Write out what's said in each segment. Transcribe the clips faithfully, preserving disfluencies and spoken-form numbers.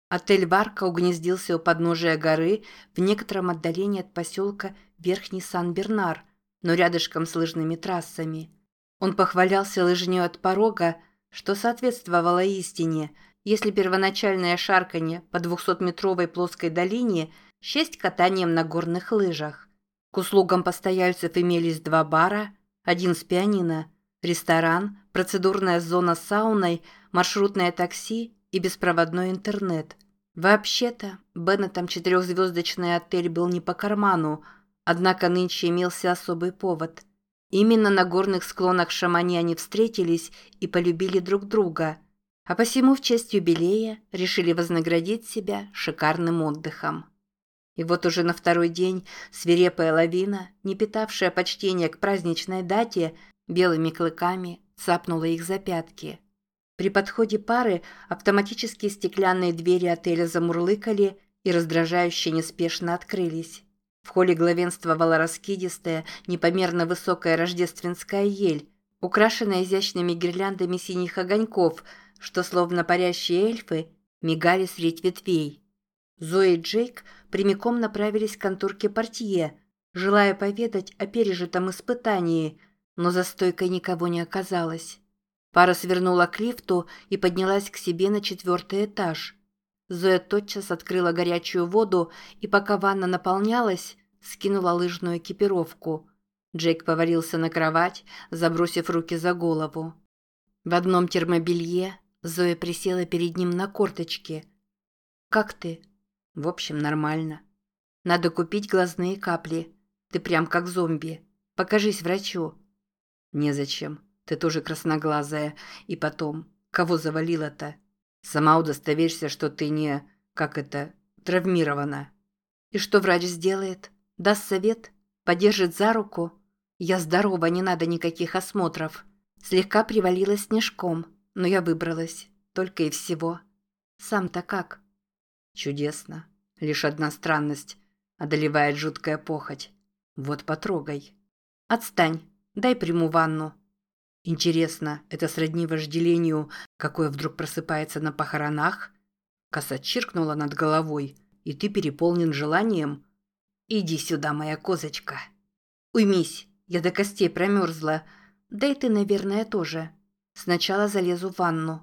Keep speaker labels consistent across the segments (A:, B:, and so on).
A: Отель «Варка» угнездился у подножия горы в некотором отдалении от поселка Верхний Сан-Бернар, но рядышком с лыжными трассами. Он похвалялся лыжнёй от порога, что соответствовало истине, если первоначальное шарканье по двухсотметровой плоской долине счесть катанием на горных лыжах. К услугам постояльцев имелись два бара, один с пианино, ресторан, процедурная зона с сауной, маршрутное такси и беспроводной интернет. Вообще-то, Беннетам четырехзвездочный отель был не по карману, однако нынче имелся особый повод. Именно на горных склонах Шамани они встретились и полюбили друг друга, а посему в честь юбилея решили вознаградить себя шикарным отдыхом. И вот уже на второй день свирепая лавина, не питавшая почтения к праздничной дате, белыми клыками цапнула их за пятки. При подходе пары автоматические стеклянные двери отеля замурлыкали и раздражающе неспешно открылись. В холле главенствовала раскидистая, непомерно высокая рождественская ель, украшенная изящными гирляндами синих огоньков, что, словно парящие эльфы, мигали средь ветвей. Зоя и Джейк прямиком направились к конторке портье, желая поведать о пережитом испытании, но за стойкой никого не оказалось. Пара свернула к лифту и поднялась к себе на четвертый этаж. Зоя тотчас открыла горячую воду и, пока ванна наполнялась, скинула лыжную экипировку. Джейк повалился на кровать, забросив руки за голову. В одном термобелье Зоя присела перед ним на корточки. «Как ты?» «В общем, нормально. Надо купить глазные капли. Ты прям как зомби. Покажись врачу». «Незачем. Ты тоже красноглазая. И потом, кого завалило-то? Сама удостоверься, что ты не, как это, травмирована». «И что врач сделает? Даст совет? Подержит за руку? Я здорова, не надо никаких осмотров. Слегка привалила снежком, но я выбралась. Только и всего. Сам-то как?» «Чудесно. Лишь одна странность. Одолевает жуткая похоть. Вот потрогай». «Отстань. Дай приму ванну». «Интересно, это сродни вожделению, какое вдруг просыпается на похоронах?» Коса чиркнула над головой, и ты переполнен желанием. «Иди сюда, моя козочка». «Уймись, я до костей промерзла. Да и ты, наверное, тоже. Сначала залезу в ванну».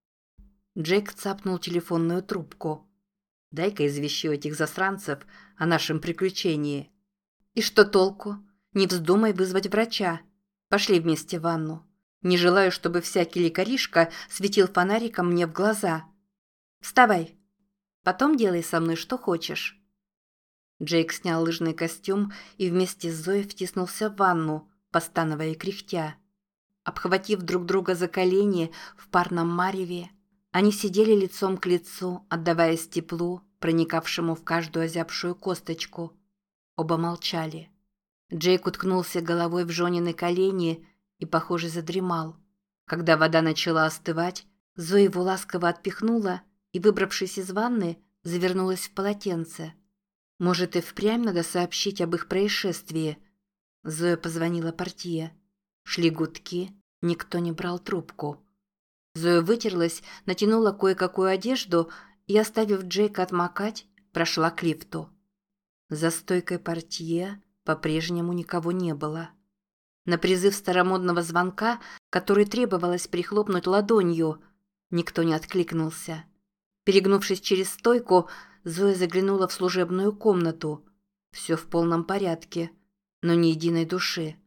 A: Джейк цапнул телефонную трубку. «Дай-ка извещу этих засранцев о нашем приключении». «И что толку? Не вздумай вызвать врача. Пошли вместе в ванну. Не желаю, чтобы всякий лекаришка светил фонариком мне в глаза. Вставай. Потом делай со мной что хочешь». Джейк снял лыжный костюм и вместе с Зоей втиснулся в ванну, постановая и кряхтя. Обхватив друг друга за колени в парном мареве, они сидели лицом к лицу, отдаваясь теплу, проникавшему в каждую озябшую косточку. Оба молчали. Джейк уткнулся головой в Жонины колени и, похоже, задремал. Когда вода начала остывать, Зоя его ласково отпихнула и, выбравшись из ванны, завернулась в полотенце. «Может, и впрямь надо сообщить об их происшествии?» Зоя позвонила портье. Шли гудки, никто не брал трубку. Зоя вытерлась, натянула кое-какую одежду и, оставив Джейка отмокать, прошла к лифту. За стойкой портье по-прежнему никого не было. На призыв старомодного звонка, который требовалось прихлопнуть ладонью, никто не откликнулся. Перегнувшись через стойку, Зоя заглянула в служебную комнату. Все в полном порядке, но ни единой души.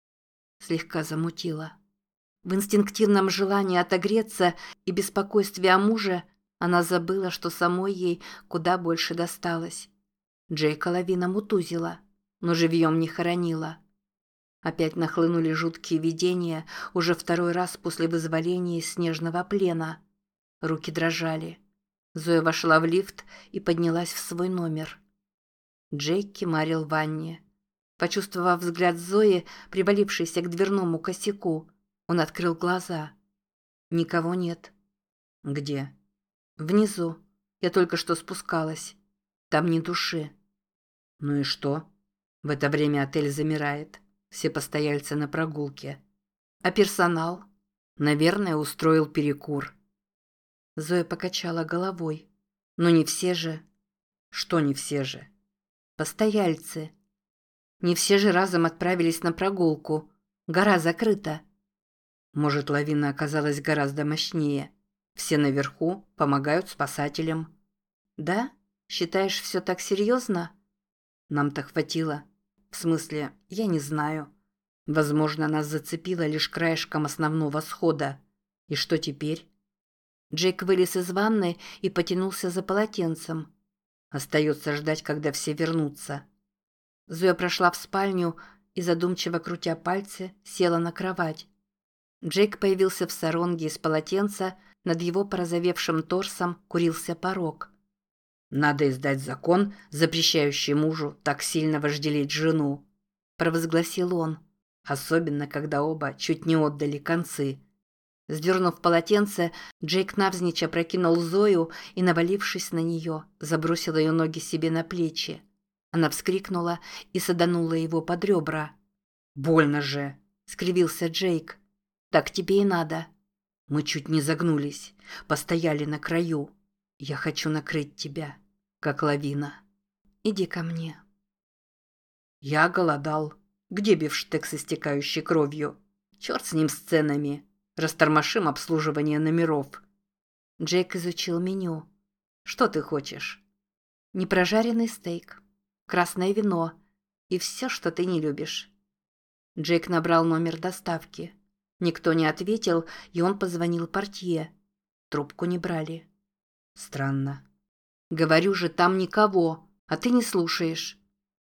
A: Слегка замутила. В инстинктивном желании отогреться и беспокойстве о муже она забыла, что самой ей куда больше досталось. Джейка лавина мутузила, но живьем не хоронила. Опять нахлынули жуткие видения, уже второй раз после вызволения из снежного плена. Руки дрожали. Зоя вошла в лифт и поднялась в свой номер. Джейк кимарил в ванне. Почувствовав взгляд Зои, привалившейся к дверному косяку, он открыл глаза. Никого нет. «Где?» «Внизу. Я только что спускалась. Там ни души». «Ну и что?» В это время отель замирает. Все постояльцы на прогулке. «А персонал?» «Наверное, устроил перекур». Зоя покачала головой. Но не все же.
B: Что не все же?
A: Постояльцы. Не все же разом отправились на прогулку. Гора закрыта.
B: Может, лавина оказалась гораздо мощнее. Все наверху помогают спасателям.
A: Да? Считаешь, все так серьезно?
B: Нам-то хватило. В смысле, я не знаю. Возможно, нас зацепило лишь краешком основного схода. И что теперь?
A: Джейк вылез из ванны и потянулся за полотенцем.
B: Остается ждать, когда все вернутся.
A: Зоя прошла в спальню и, задумчиво крутя пальцы, села на кровать. Джейк появился в саронге из полотенца, над его порозовевшим торсом курился порог.
B: «Надо издать закон, запрещающий мужу так сильно вожделеть жену», –
A: провозгласил он.
B: «Особенно, когда оба чуть не отдали концы».
A: Сдернув полотенце, Джейк навзничь опрокинул Зою и, навалившись на нее, забросил ее ноги себе на плечи. Она вскрикнула и саданула его под ребра.
B: «Больно же!» –
A: скривился Джейк. «Так тебе и надо».
B: «Мы чуть не загнулись, постояли на краю. Я хочу накрыть тебя, как лавина.
A: Иди ко мне».
B: Я голодал. Где бифштекс, истекающий кровью? Черт с ним, с ценами. Растормошим обслуживание номеров.
A: Джейк изучил меню.
B: Что ты хочешь?
A: Непрожаренный стейк, красное вино и все, что ты не любишь. Джейк набрал номер доставки. Никто не ответил, и он позвонил портье. Трубку не брали.
B: Странно.
A: Говорю же, там никого, а ты не слушаешь.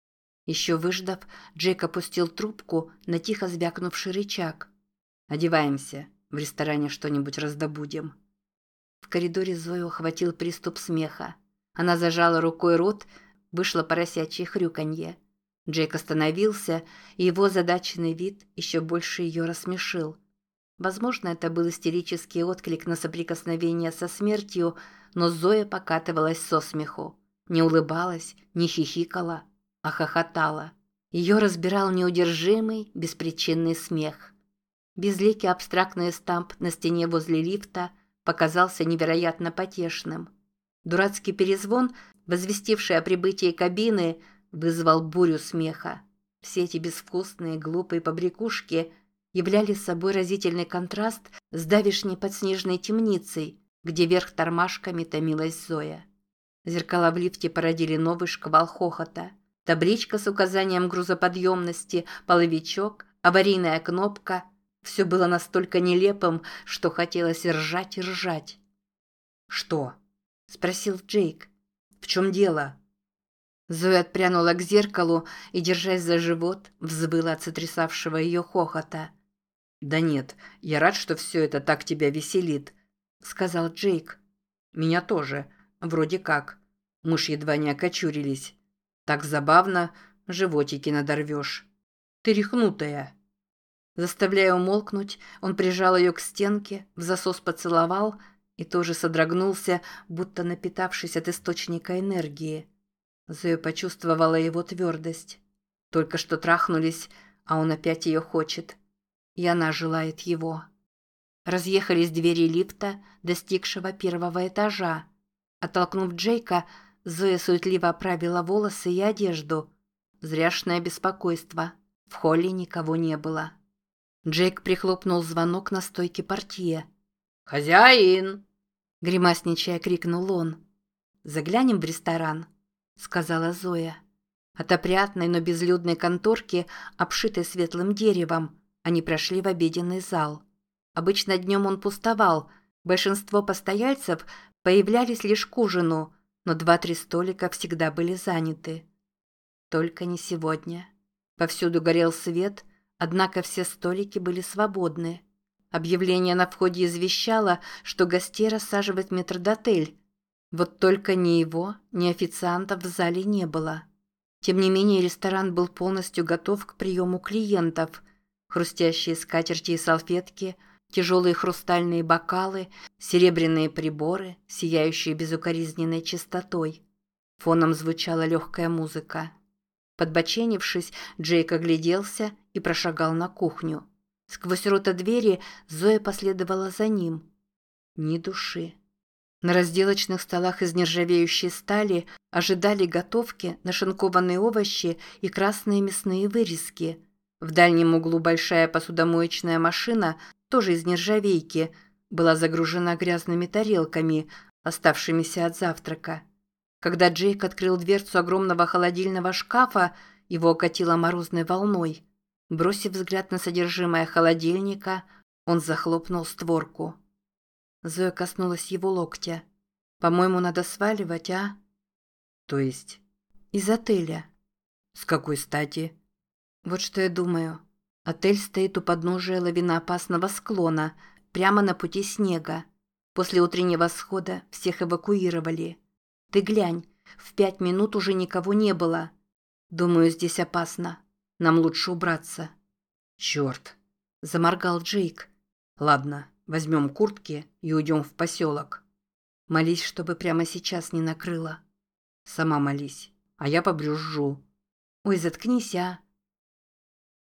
A: Еще выждав, Джейк опустил трубку на тихо звякнувший рычаг.
B: Одеваемся. В ресторане что-нибудь раздобудем.
A: В коридоре Зою охватил приступ смеха. Она зажала рукой рот, вышло поросячье хрюканье. Джейк остановился, и его озадаченный вид еще больше ее рассмешил. Возможно, это был истерический отклик на соприкосновение со смертью, но Зоя покатывалась со смеху. Не улыбалась, не хихикала, а хохотала. Ее разбирал неудержимый, беспричинный смех. Безликий абстрактный стамп на стене возле лифта показался невероятно потешным. Дурацкий перезвон, возвестивший о прибытии кабины, вызвал бурю смеха. Все эти безвкусные, глупые побрякушки являли собой разительный контраст с давешней подснежной темницей, где вверх тормашками томилась Зоя. Зеркала в лифте породили новый шквал хохота. Табличка с указанием грузоподъемности, половичок, аварийная кнопка – все было настолько нелепым, что хотелось ржать и ржать.
B: «Что?»
A: – спросил Джейк.
B: «В чем дело?»
A: Зоя отпрянула к зеркалу и, держась за живот, взвыла от сотрясавшего ее хохота.
B: «Да нет, я рад, что все это так тебя веселит», — сказал Джейк. «Меня тоже. Вроде как. Мы ж едва не окочурились. Так забавно, животики надорвешь. Ты рехнутая».
A: Заставляя умолкнуть, он прижал ее к стенке, в засос поцеловал и тоже содрогнулся, будто напитавшись от источника энергии. Зоя почувствовала его твердость. Только что трахнулись, а он опять ее хочет. И она желает его. Разъехались двери лифта, достигшего первого этажа. Оттолкнув Джейка, Зоя суетливо оправила волосы и одежду. Зряшное беспокойство. В холле никого не было. Джейк прихлопнул звонок на стойке портье.
B: «Хозяин!»
A: — гримасничая крикнул он. «Заглянем в ресторан», — сказала Зоя. От опрятной, но безлюдной конторки, обшитой светлым деревом, они прошли в обеденный зал. Обычно днем он пустовал, большинство постояльцев появлялись лишь к ужину, но два-три столика всегда были заняты. Только не сегодня. Повсюду горел свет, однако все столики были свободны. Объявление на входе извещало, что гостей рассаживает метрдотель. Вот только ни его, ни официантов в зале не было. Тем не менее, ресторан был полностью готов к приему клиентов. Хрустящие скатерти и салфетки, тяжелые хрустальные бокалы, серебряные приборы, сияющие безукоризненной чистотой. Фоном звучала легкая музыка. Подбоченившись, Джейк огляделся и прошагал на кухню. Сквозь рота двери Зоя последовала за ним. Ни души. На разделочных столах из нержавеющей стали ожидали готовки нашинкованные овощи и красные мясные вырезки. В дальнем углу большая посудомоечная машина, тоже из нержавейки, была загружена грязными тарелками, оставшимися от завтрака. Когда Джейк открыл дверцу огромного холодильного шкафа, его окатило морозной волной. Бросив взгляд на содержимое холодильника, он захлопнул створку. Зоя коснулась его локтя. «По-моему, надо сваливать, а?»
B: «То есть?»
A: «Из отеля».
B: «С какой стати?»
A: «Вот что я думаю. Отель стоит у подножия лавиноопасного склона, прямо на пути снега. После утреннего схода всех эвакуировали. Ты глянь, в пять минут уже никого не было. Думаю, здесь опасно. Нам лучше убраться».
B: «Черт!»
A: – заморгал Джейк.
B: «Ладно, возьмем куртки и уйдем в поселок».
A: «Молись, чтобы прямо сейчас не накрыло».
B: «Сама молись, а я побрюзжу».
A: «Ой, заткнись, а!»